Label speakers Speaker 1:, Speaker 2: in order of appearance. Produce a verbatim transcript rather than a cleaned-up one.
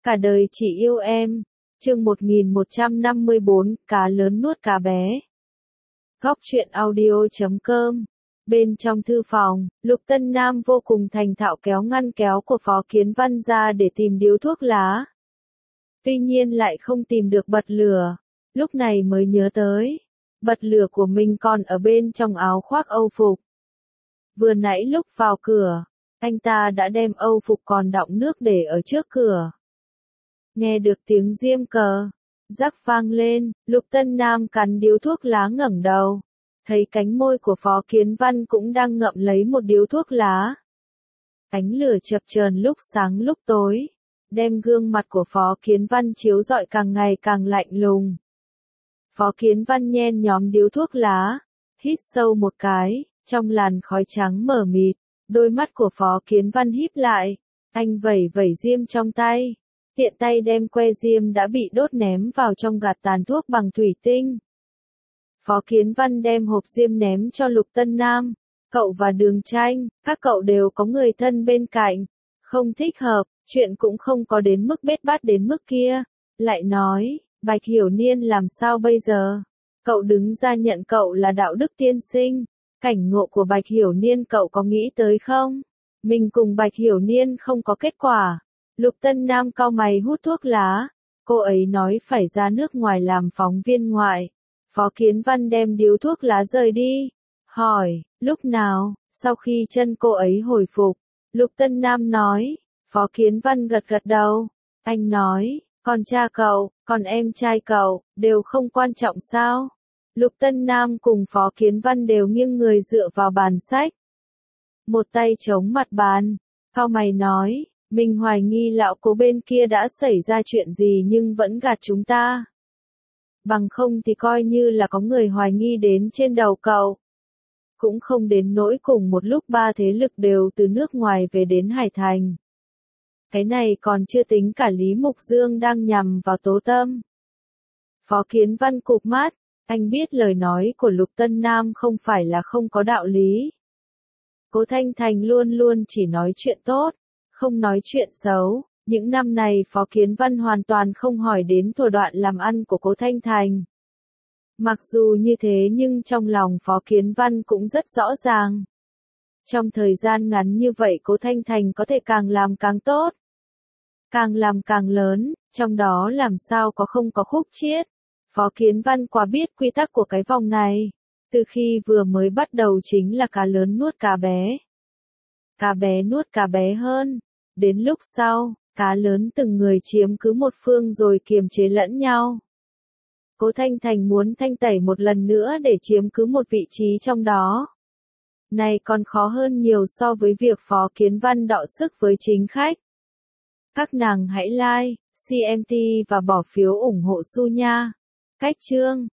Speaker 1: Cả đời chỉ yêu em. Chương một nghìn một trăm năm mươi bốn, cá lớn nuốt cá bé. Góc truyện audio chấm com. Bên trong thư phòng, Lục Tân Nam vô cùng thành thạo kéo ngăn kéo của Phó Kiến Văn ra để tìm điếu thuốc lá. Tuy nhiên lại không tìm được bật lửa. Lúc này mới nhớ tới, bật lửa của mình còn ở bên trong áo khoác Âu phục. Vừa nãy lúc vào cửa, anh ta đã đem Âu phục còn đọng nước để ở trước cửa. Nghe được tiếng diêm cờ, rắc vang lên, Lục Tân Nam cắn điếu thuốc lá ngẩng đầu. Thấy cánh môi của Phó Kiến Văn cũng đang ngậm lấy một điếu thuốc lá. Ánh lửa chập chờn lúc sáng lúc tối, đem gương mặt của Phó Kiến Văn chiếu rọi càng ngày càng lạnh lùng. Phó Kiến Văn nhen nhóm điếu thuốc lá, hít sâu một cái, trong làn khói trắng mờ mịt, đôi mắt của Phó Kiến Văn híp lại, anh vẩy vẩy diêm trong tay, tiện tay đem que diêm đã bị đốt ném vào trong gạt tàn thuốc bằng thủy tinh. Phó Kiến Văn đem hộp diêm ném cho Lục Tân Nam, cậu và Đường Tranh, các cậu đều có người thân bên cạnh, không thích hợp, chuyện cũng không có đến mức bết bát đến mức kia, lại nói, Bạch Hiểu Niên làm sao bây giờ? Cậu đứng ra nhận cậu là đạo đức tiên sinh, cảnh ngộ của Bạch Hiểu Niên cậu có nghĩ tới không? Mình cùng Bạch Hiểu Niên không có kết quả. Lục Tân Nam cau mày hút thuốc lá, cô ấy nói phải ra nước ngoài làm phóng viên ngoại. Phó Kiến Văn đem điếu thuốc lá rời đi, hỏi, lúc nào? Sau khi chân cô ấy hồi phục, Lục Tân Nam nói. Phó Kiến Văn gật gật đầu, anh nói, còn cha cậu, còn em trai cậu, đều không quan trọng sao? Lục Tân Nam cùng Phó Kiến Văn đều nghiêng người dựa vào bàn sách. Một tay chống mặt bàn, cau mày nói, mình hoài nghi lão cố bên kia đã xảy ra chuyện gì nhưng vẫn gạt chúng ta. Bằng không thì coi như là có người hoài nghi đến trên đầu cậu. Cũng không đến nỗi cùng một lúc ba thế lực đều từ nước ngoài về đến Hải Thành. Cái này còn chưa tính cả Lý Mục Dương đang nhằm vào Tố Tâm. Phó Kiến Văn cụp mắt, anh biết lời nói của Lục Tân Nam không phải là không có đạo lý. Cố Thanh Thành luôn luôn chỉ nói chuyện tốt, không nói chuyện xấu. Những năm này Phó Kiến Văn hoàn toàn không hỏi đến thủ đoạn làm ăn của Cố Thanh Thành. Mặc dù như thế nhưng trong lòng Phó Kiến Văn cũng rất rõ ràng. Trong thời gian ngắn như vậy Cố Thanh Thành có thể càng làm càng tốt. Càng làm càng lớn, trong đó làm sao có không có khúc chiết. Phó Kiến Văn quá biết quy tắc của cái vòng này. Từ khi vừa mới bắt đầu chính là cá lớn nuốt cá bé. Cá bé nuốt cá bé hơn. Đến lúc sau, cá lớn từng người chiếm cứ một phương rồi kiềm chế lẫn nhau. Cố Thanh Thành muốn thanh tẩy một lần nữa để chiếm cứ một vị trí trong đó. Này còn khó hơn nhiều so với việc Phó Kiến Văn đọ sức với chính khách. Các nàng hãy like, xê em tê và bỏ phiếu ủng hộ Su nha. Cách chương